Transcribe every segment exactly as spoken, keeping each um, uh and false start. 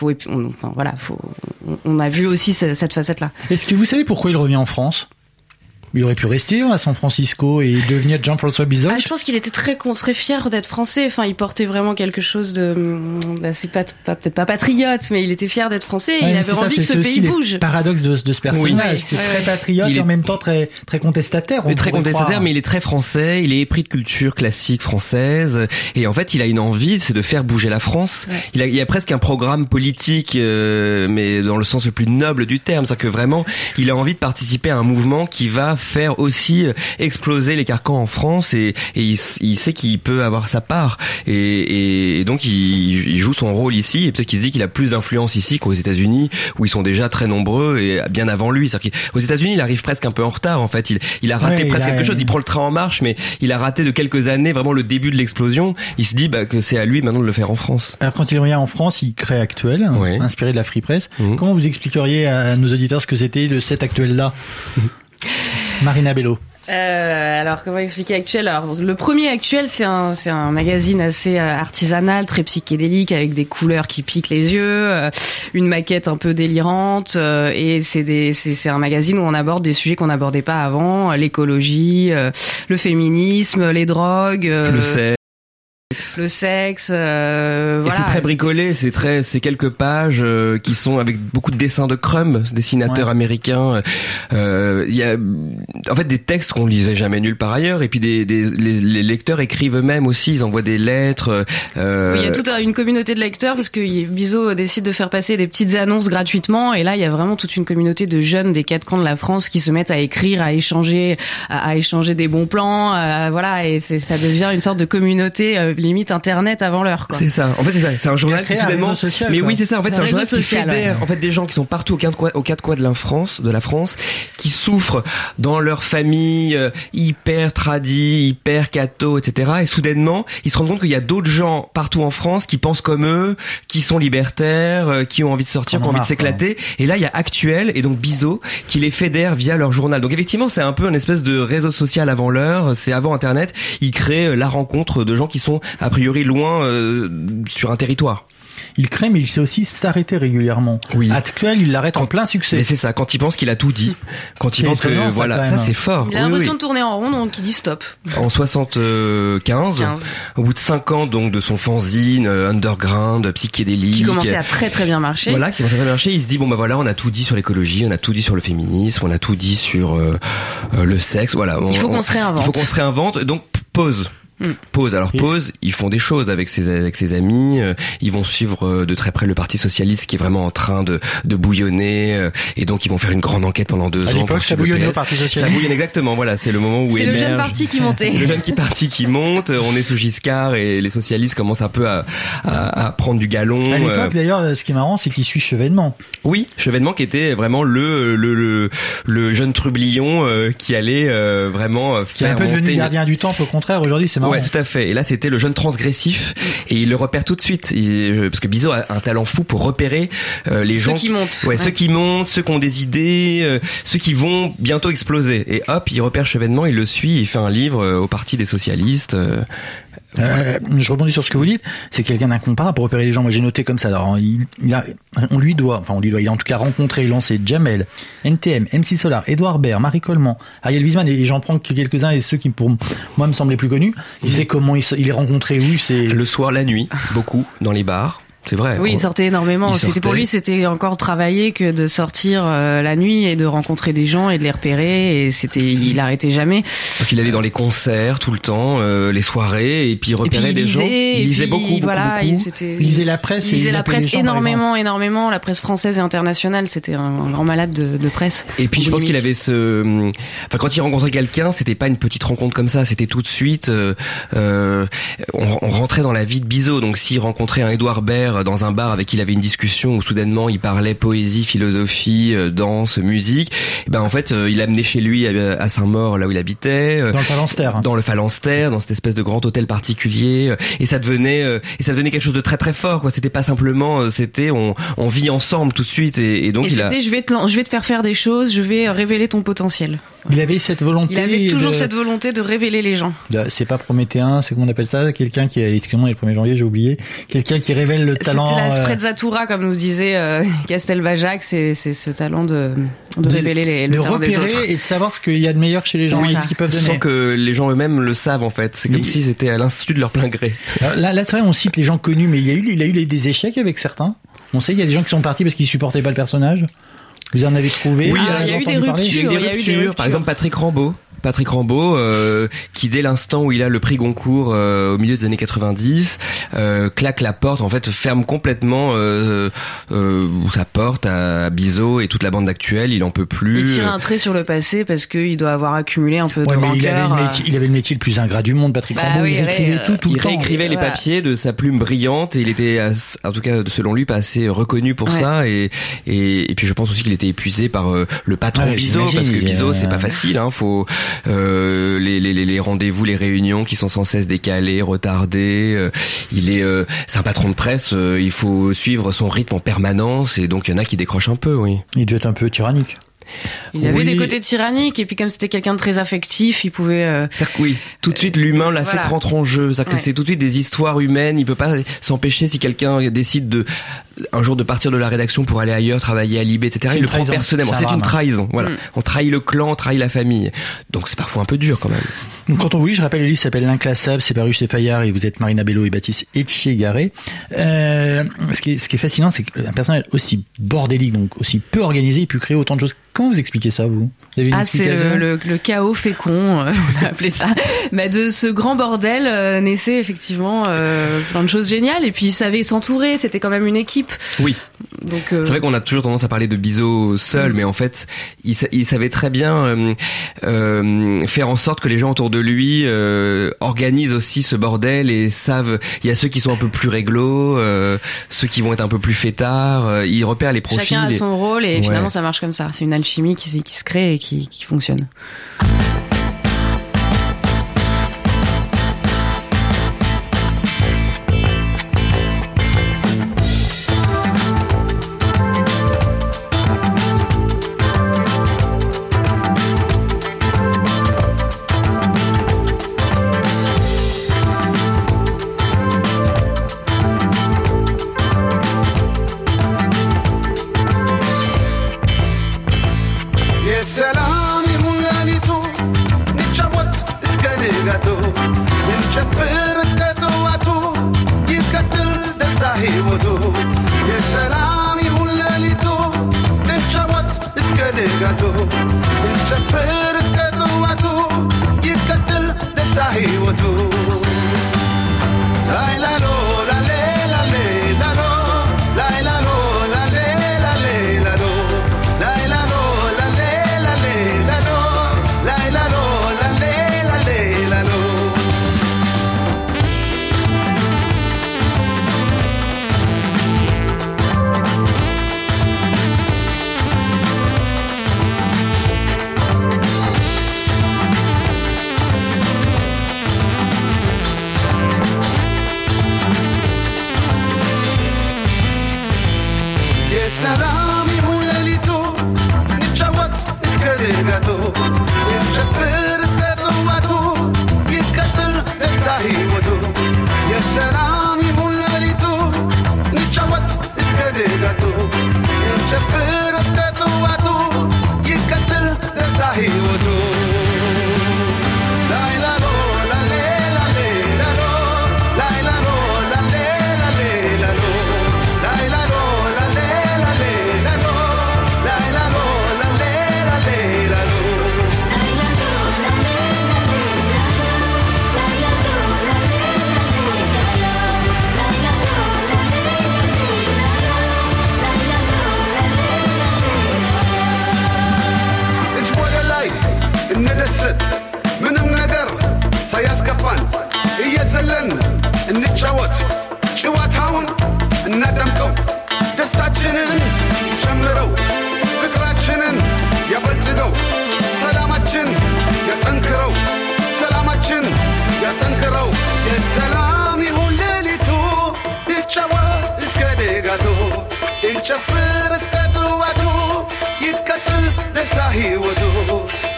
faut, on, enfin voilà, faut, on, on a vu aussi ce, cette facette-là. Est-ce que vous savez pourquoi il revient en France ? Il aurait pu rester à San Francisco et devenir Jean-François Bizot. Ah, je pense qu'il était très très fier d'être français. Enfin, il portait vraiment quelque chose de, bah, c'est pas, pas peut-être pas patriote, mais il était fier d'être français. Et ouais, il avait envie ça, que ce pays bouge. Le paradoxe de, de ce personnage, oui. qui est ouais, très ouais. patriote il et est... en même temps très très contestataire. Mais très contestataire, croire. mais il est très français. Il est épris de culture classique française. Et en fait, il a une envie, c'est de faire bouger la France. Ouais. Il a, il y a presque un programme politique, euh, mais dans le sens le plus noble du terme, c'est-à-dire que vraiment, il a envie de participer à un mouvement qui va faire aussi exploser les carcans en France et, et il, il sait qu'il peut avoir sa part et, et donc il, il joue son rôle ici et peut-être qu'il se dit qu'il a plus d'influence ici qu'aux États-Unis où ils sont déjà très nombreux et bien avant lui. C'est-à-dire qu'aux États-Unis, il arrive presque un peu en retard en fait. Il, il a raté ouais, presque a, quelque chose. Il prend le train en marche, mais il a raté de quelques années vraiment le début de l'explosion. Il se dit bah, que c'est à lui maintenant de le faire en France. Alors quand il revient en France, il crée Actuel, oui. inspiré de la Free Press. Mmh. Comment vous expliqueriez à nos auditeurs ce que c'était le set Actuel-là? Marina Bello. Euh, alors comment expliquer Actuel? Alors le premier Actuel, c'est un c'est un magazine assez artisanal, très psychédélique, avec des couleurs qui piquent les yeux, euh, une maquette un peu délirante, euh, et c'est des c'est c'est un magazine où on aborde des sujets qu'on n'abordait pas avant, l'écologie, euh, le féminisme, les drogues, euh, le sexe. Le sexe, euh, voilà. Et c'est très bricolé, c'est très, c'est quelques pages euh, qui sont avec beaucoup de dessins de Crumb, dessinateurs ouais. américains. Euh, il y a, en fait, des textes qu'on lisait jamais nulle part ailleurs. Et puis des, des les, les lecteurs écrivent eux-mêmes aussi, ils envoient des lettres. Euh... Oui, il y a toute une communauté de lecteurs parce que Bizot décide de faire passer des petites annonces gratuitement. Et là, il y a vraiment toute une communauté de jeunes des quatre coins de la France qui se mettent à écrire, à échanger, à, à échanger des bons plans. Euh, voilà, et c'est, ça devient une sorte de communauté. Euh, limite internet avant l'heure quoi. C'est ça. En fait c'est ça, c'est un journal qui soudainement social, mais quoi. Oui, c'est ça en fait, c'est un journal social, qui fédère ouais. en fait des gens qui sont partout aux quatre coins aux quatre coins de la France, de la France, qui souffrent dans leur famille euh, hyper tradie, hyper catho, et cetera. Et soudainement, ils se rendent compte qu'il y a d'autres gens partout en France qui pensent comme eux, qui sont libertaires, euh, qui ont envie de sortir, qui ont envie de s'éclater. Quoi. Et là, il y a Actuel et donc Bizot qui les fédèrent via leur journal. Donc effectivement, c'est un peu une espèce de réseau social avant l'heure, c'est avant Internet. Ils créent la rencontre de gens qui sont a priori loin euh, sur un territoire. Il crée, mais il sait aussi s'arrêter régulièrement. Oui. Actuel, il l'arrête quand, en plein succès. Mais c'est ça, quand il pense qu'il a tout dit. Quand il c'est pense que, ça, voilà, ça c'est fort. Il a oui, l'impression oui. de tourner en rond, donc il dit stop. En soixante-quinze, quinze. Au bout de cinq ans, donc, de son fanzine, euh, underground, psychédélique. Qui commençait à très très bien marcher. Voilà, qui commençait à très bien marcher. Il se dit, bon, bah voilà, on a tout dit sur l'écologie, on a tout dit sur le féminisme, on a tout dit sur, euh, euh, le sexe, voilà. On, il faut qu'on on, se réinvente. Il faut qu'on se réinvente, donc, pause. Pause. Alors pause, ils font des choses avec ses avec ses amis. Euh, ils vont suivre euh, de très près le Parti socialiste qui est vraiment en train de de bouillonner. Euh, et donc ils vont faire une grande enquête pendant deux à ans. À l'époque, ça bouillonnait au Parti socialiste. Ça bouillonne exactement. Voilà, c'est le moment où c'est émerge. le jeune parti qui montait. C'est le jeune qui parti qui monte. On est sous Giscard et les socialistes commencent un peu à à, à prendre du galon. À l'époque, euh... d'ailleurs, ce qui est marrant, c'est qu'il suit Chevènement. Oui, Chevènement qui était vraiment le le le, le jeune trublion euh, qui allait euh, vraiment faire qui est un peu devenu gardien du temple. Au contraire, aujourd'hui, c'est marrant. Ouais, tout à fait. Et là, c'était le jeune transgressif et il le repère tout de suite il, parce que Bizot a un talent fou pour repérer euh, les ceux gens qui montent ouais, ouais. ceux qui montent, ceux qui ont des idées, euh, ceux qui vont bientôt exploser et hop, il repère Chevènement, il le suit, il fait un livre euh, au Parti des socialistes. euh, Euh, je rebondis sur ce que vous dites, c'est quelqu'un d'incomparable pour repérer les gens. Moi j'ai noté comme ça. Alors il, il a, on lui doit, enfin on lui doit, il a en tout cas rencontré et lancé Jamel, N T M, M C Solar, Édouard Baird, Marie Coleman, Ariel Wiesman, et j'en prends quelques-uns et ceux qui pour moi me semblaient plus connus. Il sait comment il, il est rencontré où, c'est le soir, la nuit, beaucoup dans les bars. C'est vrai. Oui, on... il sortait énormément. Il c'était sortait... Pour lui, c'était encore travailler que de sortir euh, la nuit et de rencontrer des gens et de les repérer. Et c'était, il arrêtait jamais. Donc il allait dans les concerts tout le temps, euh, les soirées, et puis il repérait et puis, il des lisait, gens. Il lisait puis, beaucoup, voilà, beaucoup, beaucoup. Il, il lisait la presse. Il lisait la presse gens, énormément, énormément. La presse française et internationale. C'était un, un grand malade de, de presse. Et puis je pense qu'il avait ce, enfin quand il rencontrait quelqu'un, c'était pas une petite rencontre comme ça. C'était tout de suite. Euh, euh, on, on rentrait dans la vie de Bizot. Donc s'il rencontrait un Édouard Baird dans un bar avec il avait une discussion où soudainement il parlait poésie, philosophie, danse, musique. Et ben en fait, il l'amenait chez lui à Saint-Maur, là où il habitait, dans le Phalanstère, dans le Phalanstère, dans cette espèce de grand hôtel particulier. Et ça devenait, et ça devenait quelque chose de très très fort. Quoi. C'était pas simplement, c'était on, on vit ensemble tout de suite. Et, et donc et il c'était, a... je vais te, je vais te faire faire des choses, je vais révéler ton potentiel. Il avait cette volonté. Il avait toujours de... cette volonté de révéler les gens. De... C'est pas prométhéen, c'est comment on appelle ça? Quelqu'un qui, excusez-moi, le premier janvier, j'ai oublié. Quelqu'un qui révèle le talent. C'était la euh... sprezzatura, comme nous disait euh, Castelbajac, c'est, c'est ce talent de, de, de révéler les, le de talent des autres. De repérer et de savoir ce qu'il y a de meilleur chez les gens et ce qu'ils peuvent donner. Sans que les gens eux-mêmes le savent, en fait. C'est comme mais... si c'était à l'institut de leur plein gré. Alors, là, là, c'est vrai, on cite les gens connus, mais il y a eu, il a eu des échecs avec certains. On sait, il y a des gens qui sont partis parce qu'ils supportaient pas le personnage. Vous en avez trouvé? Oui, il y a eu des ruptures. Il y a eu des ruptures. Par exemple, Patrick Rambaud. Patrick Rambaud, euh, qui dès l'instant où il a le prix Goncourt euh, au milieu des années quatre-vingt-dix, euh, claque la porte, en fait ferme complètement euh, euh, sa porte à Bizot et toute la bande actuelle. Il en peut plus. Il tire un trait sur le passé parce qu'il doit avoir accumulé un peu ouais, de mais rancœur. Il avait, le métier, il avait le métier le plus ingrat du monde, Patrick bah, Rambaud. Oui, il réécrivait euh, tout, tout il le temps. Il réécrivait les voilà. papiers de sa plume brillante et il était, en tout cas selon lui, pas assez reconnu pour ouais. ça. Et, et, et puis je pense aussi qu'il était épuisé par euh, le patron ouais, Bizot, parce que Bizot euh... c'est pas facile. Hein, faut euh, Les, les, les rendez-vous, les réunions qui sont sans cesse décalées, retardées. Euh, il est, euh, c'est un patron de presse. Euh, il faut suivre son rythme en permanence et donc il y en a qui décrochent un peu, oui. Il doit être un peu tyrannique. Il avait oui. des côtés tyranniques et puis comme c'était quelqu'un de très affectif, il pouvait. Euh, C'est-à-dire que oui, tout de suite l'humain l'a voilà. fait rentrer en jeu. C'est-à-dire ouais. que c'est tout de suite des histoires humaines. Il peut pas s'empêcher si quelqu'un décide de un jour de partir de la rédaction pour aller ailleurs, travailler à Libé, et cetera. Il le prend personnellement. C'est, c'est une trahison. Voilà. Mm. On trahit le clan, on trahit la famille. Donc c'est parfois un peu dur quand même. Donc, quand on vous lit, je rappelle, le livre s'appelle L'Inclassable, c'est paru chez Fayard et vous êtes Marina Bello et Baptiste Etchegaré. Euh, ce qui est, ce qui est fascinant, c'est qu'un personnage aussi bordélique, donc aussi peu organisé, il peut créer autant de choses. Comment vous expliquez ça, vous? Vous avez une ah, c'est le, le, le chaos fécond, euh, on a appelé ça. Bah, de ce grand bordel euh, naissait effectivement euh, plein de choses géniales. Et puis il savait s'entourer, c'était quand même une équipe. Oui. Donc euh... c'est vrai qu'on a toujours tendance à parler de Bizot seul, mmh. mais en fait, il, il savait très bien euh, euh, faire en sorte que les gens autour de lui euh, organisent aussi ce bordel et savent. Il y a ceux qui sont un peu plus réglo, euh, ceux qui vont être un peu plus fêtards. Euh, il repère les profils. Chacun a son rôle et ouais. finalement ça marche comme ça. C'est une alchimie qui, qui se crée et qui, qui fonctionne.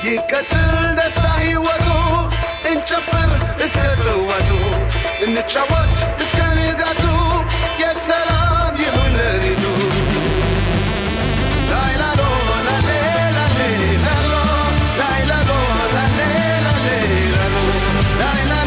يقتل دستاهي وطو انشفر اسكتو وطو انتشوت اسكني قاتو يا سلام يهون ريدو لا لا لا لا لا لا لا لا لا لا لا لا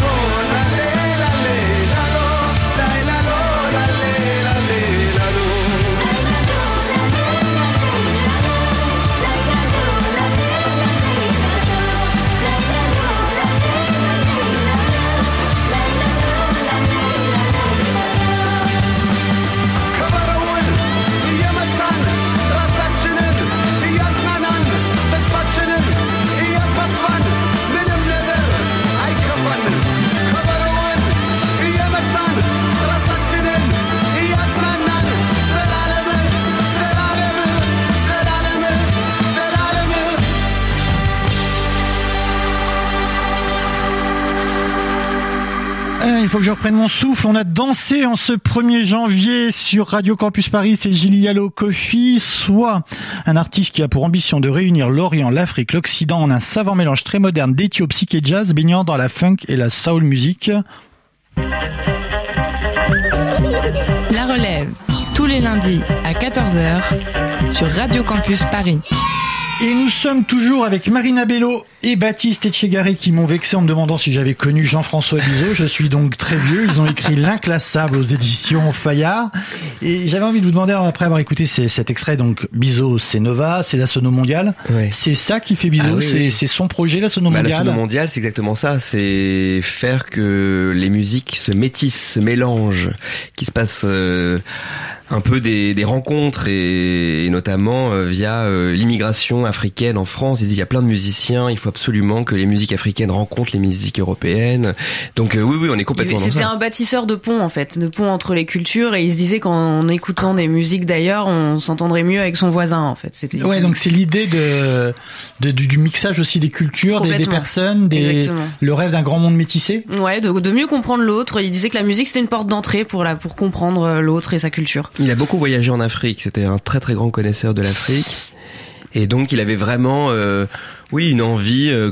Il faut que je reprenne mon souffle. On a dansé en ce premier janvier sur Radio Campus Paris. C'est Gilialo Kofi, soit un artiste qui a pour ambition de réunir l'Orient, l'Afrique, l'Occident en un savant mélange très moderne d'éthio, psyché, jazz, baignant dans la funk et la soul music. La relève, tous les lundis à quatorze heures sur Radio Campus Paris. Et nous sommes toujours avec Marina Bello et Baptiste Etchegaray qui m'ont vexé en me demandant si j'avais connu Jean-François Bizot. Je suis donc très vieux. Ils ont écrit L'Inclassable aux éditions Fayard. Et j'avais envie de vous demander, après avoir écouté ces, cet extrait, donc Bizot, c'est Nova, c'est la Sono Mondiale. Ouais. C'est ça qui fait Bizot, ah, oui, c'est, oui. c'est son projet, la Sono bah, Mondiale. La Sono Mondiale, c'est exactement ça. C'est faire que les musiques se métissent, se mélangent, qu'il se passe euh, un peu des, des rencontres et, et notamment euh, via euh, l'immigration africaine en France. Il dit il y a plein de musiciens, il faut absolument que les musiques africaines rencontrent les musiques européennes. Donc euh, oui, oui, on est complètement dans ça. C'était un bâtisseur de ponts en fait, de ponts entre les cultures, et il se disait qu'en écoutant des musiques d'ailleurs, on s'entendrait mieux avec son voisin en fait. C'était ouais, donc c'est l'idée de, de du, du mixage aussi des cultures, des, des personnes, des, le rêve d'un grand monde métissé. Ouais, de, de mieux comprendre l'autre. Il disait que la musique c'était une porte d'entrée pour la pour comprendre l'autre et sa culture. Il a beaucoup voyagé en Afrique. C'était un très très grand connaisseur de l'Afrique. Et donc il avait vraiment euh, oui une envie euh,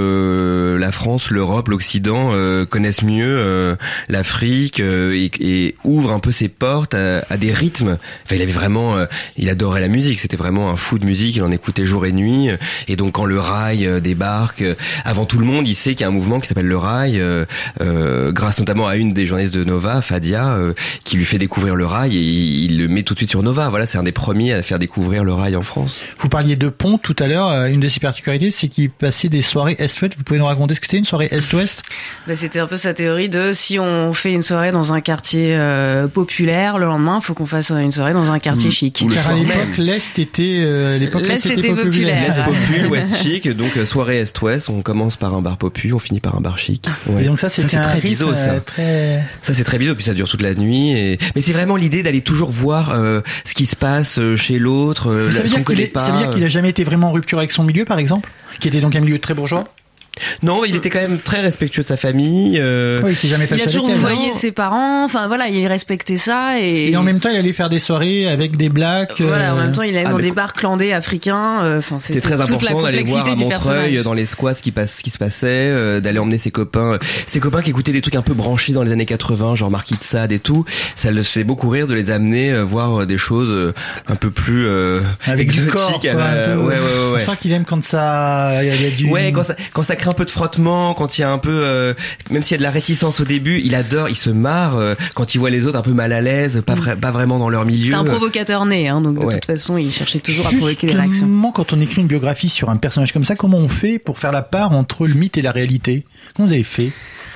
que la France, l'Europe, l'Occident euh, connaissent mieux euh, l'Afrique euh, et, et ouvre un peu ses portes à, à des rythmes. Enfin il avait vraiment euh, il adorait la musique, c'était vraiment un fou de musique, il en écoutait jour et nuit. Et donc quand le rail euh, débarque, euh, avant tout le monde, il sait qu'il y a un mouvement qui s'appelle le rail, euh, euh, grâce notamment à une des journalistes de Nova, Fadia, euh, qui lui fait découvrir le rail et il, il le met tout de suite sur Nova. Voilà, c'est un des premiers à faire découvrir le rail en France. Vous parliez de pont tout à l'heure, une de ses particularités, c'est qu'il passait des soirées Est-Ouest. Vous pouvez nous raconter ce que c'était une soirée Est-Ouest ? Bah, c'était un peu sa théorie de si on fait une soirée dans un quartier euh, populaire, le lendemain, il faut qu'on fasse une soirée dans un quartier mmh. chic. Car à l'époque, l'Est était, euh, l'époque l'Est, l'Est était populaire. populaire. L'Est populaire, Ouest chic, donc euh, soirée Est-Ouest, on commence par un bar popu, on finit par un bar chic. Ouais. Et donc ça, c'était ça, c'est un très Bizot, ça. Euh, très... Ça, c'est très Bizot, puis ça dure toute la nuit. Et... Mais c'est vraiment l'idée d'aller toujours voir euh, ce qui se passe chez l'autre. Euh, ça, veut dire qu'il est, pas. ça veut dire qu'il a jamais été vraiment en rupture avec son milieu, par exemple, qui était donc un milieu très bourgeois. Non, il était quand même très respectueux de sa famille. Euh... Oui, il s'est jamais fâché avec elle. Il a toujours voyé non. ses parents. Enfin voilà, il respectait ça et. Et en même temps, il allait faire des soirées avec des blacks. Euh... Voilà, en même temps, il allait ah, dans des bars clandés africains. Enfin, c'était, c'était très important d'aller voir à Montreuil, dans les squats, ce qui passe, ce qui se passait, euh, d'aller emmener ses copains, ses copains qui écoutaient des trucs un peu branchés dans les années quatre-vingts, genre Marquis de Sade et tout. Ça le faisait beaucoup rire de les amener euh, voir des choses euh, un peu plus euh, avec exotiques. Du corps, quoi, euh, un peu, ouais, ouais, ouais, ouais. On sent qu'il aime quand ça, il y a du. Ouais, quand ça, quand ça crée un peu de frottement. Quand il y a un peu, euh, même s'il y a de la réticence au début, il adore, il se marre euh, quand il voit les autres un peu mal à l'aise, pas, vra- pas vraiment dans leur milieu. C'est un provocateur né, hein, donc de ouais. toute façon, il cherchait toujours Justement, à provoquer les réactions. Justement, quand on écrit une biographie sur un personnage comme ça, comment on fait pour faire la part entre le mythe et la réalité ? Comment vous avez fait ?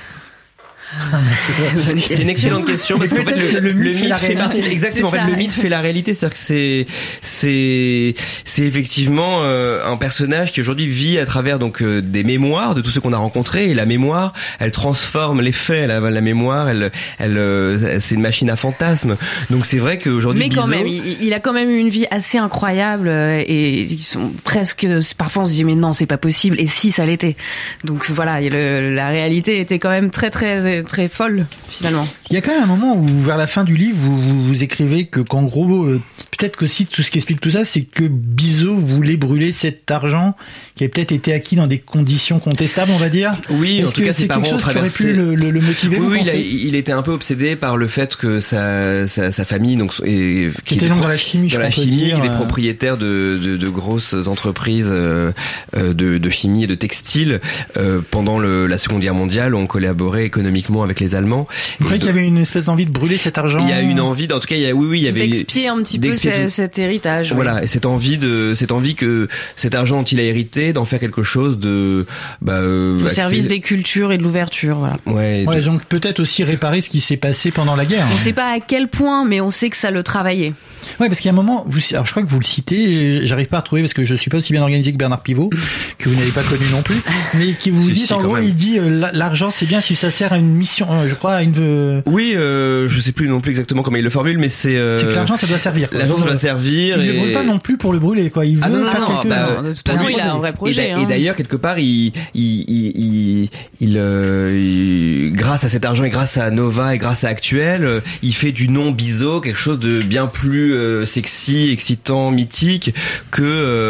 C'est une excellente question parce qu'en fait le, le, le mythe fait partie exactement en fait le mythe fait la réalité, c'est-à-dire que c'est c'est c'est effectivement euh, un personnage qui aujourd'hui vit à travers donc euh, des mémoires de tous ceux qu'on a rencontrés, et la mémoire elle transforme les faits, la, la mémoire elle elle euh, c'est une machine à fantasmes, donc c'est vrai qu'aujourd'hui mais quand Bizot, même il, il a quand même eu une vie assez incroyable et ils sont presque parfois on se dit mais non c'est pas possible, et si ça l'était, donc voilà le, la réalité était quand même très très très très folle finalement. Il y a quand même un moment où, vers la fin du livre, vous, vous, vous écrivez que, qu'en gros, euh, peut-être qu'aussi tout ce qui explique tout ça, c'est que Bizot voulait brûler cet argent qui avait peut-être été acquis dans des conditions contestables, on va dire. Oui, Est-ce en tout que cas, c'est ses quelque parents chose qui aurait traversaient- pu le, le, le motiver, Oui, vous oui, il, a- pensez il était un peu obsédé par le fait que sa, sa, sa, sa famille, donc, et, Qui était donc dans la chimie, je dans la crois, on peut chimie, dire, des euh. propriétaires de, de, de grosses entreprises euh, euh, de, de chimie et de textile, euh, pendant le, la Seconde Guerre mondiale, ont collaboré économiquement avec les Allemands. Vous croyez Et qu'il y avait une espèce d'envie de brûler cet argent? il y a une envie, en tout cas, il y a, oui, oui, il y avait D'expier un petit peu d'expier ce- tout- cet héritage. oui. Voilà, et cette envie de, cette envie que cet argent dont il a hérité, d'en faire quelque chose de, bah, euh, Au axé- service des cultures et de l'ouverture. Voilà. ouais, Ouais, de- donc peut-être aussi réparer ce qui s'est passé pendant la guerre. On sait pas à quel point, mais on sait que ça le travaillait. Ouais, parce qu'il y a un moment, vous, alors je crois que vous le citez, j'arrive pas à retrouver parce que je suis pas aussi bien organisé que Bernard Pivot, que vous n'avez pas connu non plus, mais qui vous Si, dites si, en quand gros, même. il dit euh, la- l'argent c'est bien si ça sert à une mission, euh, je crois à une. euh, Oui, euh, je sais plus non plus exactement comment il le formule, mais c'est. Euh, c'est que l'argent ça doit servir. quoi. L'argent ça doit Euh, servir. Il et... ne brûle pas non plus pour le brûler, quoi. Il veut Ah non, non, faire non, quelque bah, chose. de toute façon, Pour il a un lui. vrai Et projet. d'a- hein. Et d'ailleurs, quelque part, il, il, il, il, il, euh, il- grâce à cet argent et grâce à Nova et grâce à Actuel, euh, il fait du nom Bizot quelque chose de bien plus euh, sexy, excitant, mythique que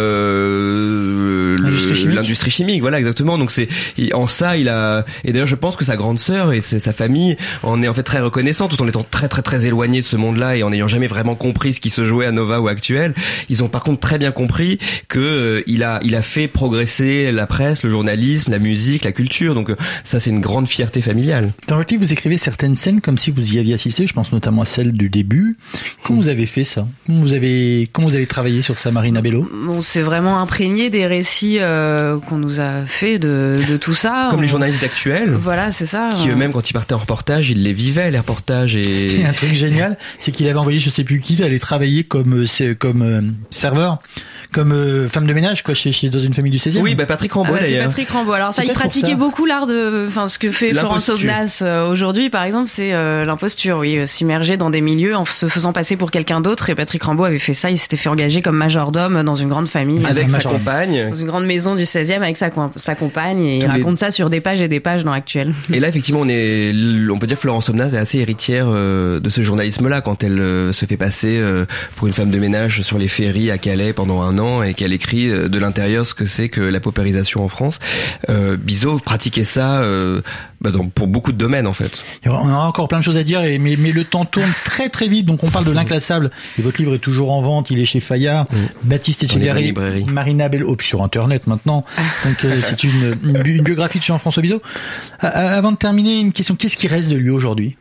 euh, le- L'industrie chimique. l'industrie chimique. Voilà, exactement. Donc c'est il- en ça, il a. Et d'ailleurs, je pense que sa grande sœur et c'est- sa famille en est en fait très reconnaissant, tout en étant très très très éloigné de ce monde-là et en n'ayant jamais vraiment compris ce qui se jouait à Nova ou Actuel. Ils ont par contre très bien compris que euh, il a il a fait progresser la presse, le journalisme, la musique, la culture. Donc euh, ça, c'est une grande fierté familiale. Dans votre livre, vous écrivez certaines scènes comme si vous y aviez assisté. Je pense notamment à celle du début. Comment vous avez fait ça? Comment vous avez comment vous avez travaillé sur ça, Marina Bello? On s'est vraiment imprégné des récits euh, qu'on nous a fait de, de tout ça. Comme On- les journalistes d'Actuel, Voilà, c'est ça. qui eux-mêmes, quand ils partaient en reportage, ils les vivaient les reportages et Et un truc génial, c'est qu'il avait envoyé je sais plus qui aller travailler comme euh, c'est- comme euh, serveur, comme euh, femme de ménage quoi chez, chez dans une famille du seizième. oui, bah Patrick Ah Rambaud bah, c'est d'ailleurs. Patrick Rambaud. Alors ça, C'est il peut-être pour pratiquait ça. beaucoup l'art de, enfin ce que fait Florence L'imposture. Aubenas euh, aujourd'hui, par exemple, c'est euh, l'imposture. Oui, euh, s'immerger dans des milieux en se faisant passer pour quelqu'un d'autre. Et Patrick Rambaud avait fait ça. Il s'était fait engager comme majordome dans une grande famille, Ah, Avec c'est sa majeur. compagne. dans une grande maison du seizième avec sa, com- sa compagne. Et il Tous les- raconte ça sur des pages et des pages dans Actuel. Et là, effectivement, on est, on peut dire que Florence Aubenas est assez héritière euh, de ce journalisme-là quand elle euh, se fait passer euh, pour une femme de ménage sur les ferries à Calais pendant un an et qu'elle écrit euh, de l'intérieur ce que c'est que la paupérisation en France. Euh, Bizot pratiquait ça euh, bah, dans, pour beaucoup de domaines en fait. On aura encore plein de choses à dire, et, mais, mais le temps tourne très très vite. Donc on parle de l'inclassable. Et votre livre est toujours en vente. Il est chez Fayard, Baptiste Dans les bonnes Etchegaray, librairies. Marina Bello, oh, puis sur Internet maintenant. Donc euh, c'est une, une, bi- une biographie de Jean-François Bizot. Euh, avant de terminer, une question. Qu'est-ce qui reste de lui aujourd'hui?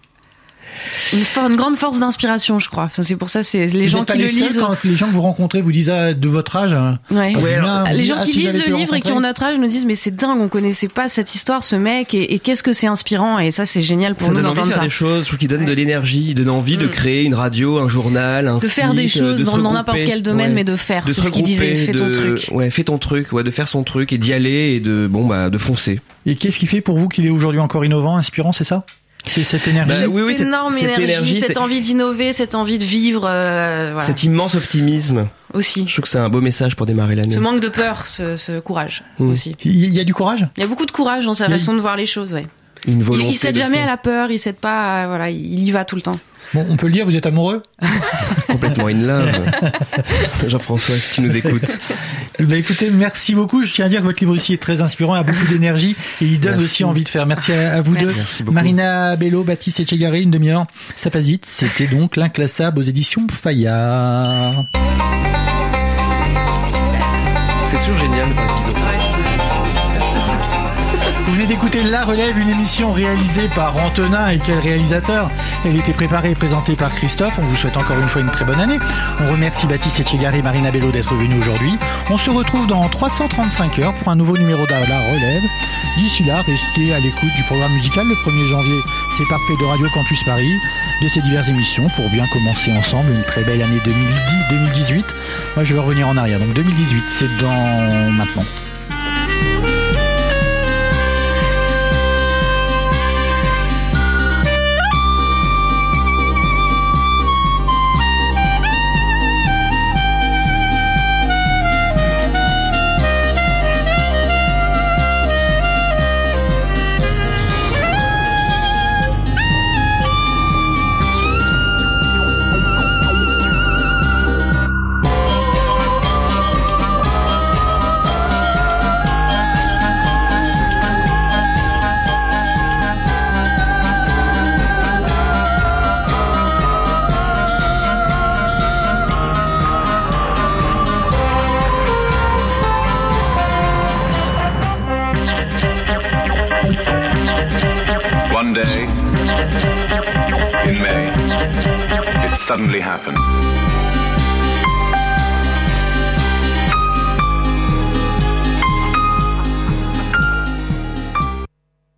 Une, for- une grande force d'inspiration, je crois. Enfin, c'est pour ça, c'est les Vous gens êtes pas qui le les seuls lisent. quand les gens que vous rencontrez vous disent ah, de votre âge. hein, Ouais. ah, Ouais, bien, alors, vous Les dites, gens ah, qui si j'avais lisent pu le livre et qui ont rencontrer. notre âge nous disent mais c'est dingue, on connaissait pas cette histoire, ce mec, et, et qu'est-ce que c'est inspirant, et ça c'est génial pour Ça nous donne envie de d'entendre faire ça. des choses, je trouve qu'il donne Ouais. de l'énergie, il donne envie de Mm. créer une radio, un journal, un De faire des site, euh, choses de se dans dans n'importe regrouper. quel domaine, Ouais. mais de faire. De C'est se ce qu'il disait, regrouper, fais ton de- truc. Ouais, fais ton truc, ouais, de faire son truc et d'y aller et de bon bah de foncer. Et qu'est-ce qui fait pour vous qu'il est aujourd'hui encore innovant, inspirant, c'est ça? C'est cette énergie. Bah, Cette oui, oui, cette- énorme cette énergie, énergie, cette c'est- envie d'innover, cette envie de vivre, euh, voilà. Cet immense optimisme. Aussi. Je trouve que c'est un beau message pour démarrer l'année. Ce manque de peur, ce, ce courage Mm. aussi. Il y a du courage? Il y a beaucoup de courage dans sa Il y a- façon de voir les choses, ouais. Une Il, volonté. il cède de jamais faire. à la peur, il cède pas, à- voilà, il y va tout le temps. Bon, on peut le dire, vous êtes amoureux? Complètement in love. Jean-François, si tu nous écoutes. Bah écoutez, merci beaucoup. Je tiens à dire que votre livre aussi est très inspirant, a beaucoup d'énergie et il donne Merci. aussi envie de faire. Merci à, à vous Merci. deux. Merci beaucoup. Marina Bello, Baptiste Etchegaray, une demi-heure. Ça passe vite. C'était donc l'inclassable aux éditions Fayard. C'est toujours génial par épisode. Vous venez d'écouter La Relève, une émission réalisée par Antonin, et quel réalisateur. Elle était préparée et présentée par Christophe. On vous souhaite encore une fois une très bonne année. On remercie Baptiste Etchegaray et Marina Bello d'être venus aujourd'hui. On se retrouve dans trois cent trente-cinq heures pour un nouveau numéro de La Relève. D'ici là, restez à l'écoute du programme musical. Le premier janvier, c'est parfait de Radio Campus Paris, de ses diverses émissions pour bien commencer ensemble une très belle année deux mille dix, deux mille dix-huit. Moi, je vais revenir en arrière. Donc deux mille dix-huit, c'est dans maintenant. day, in May, it suddenly happened.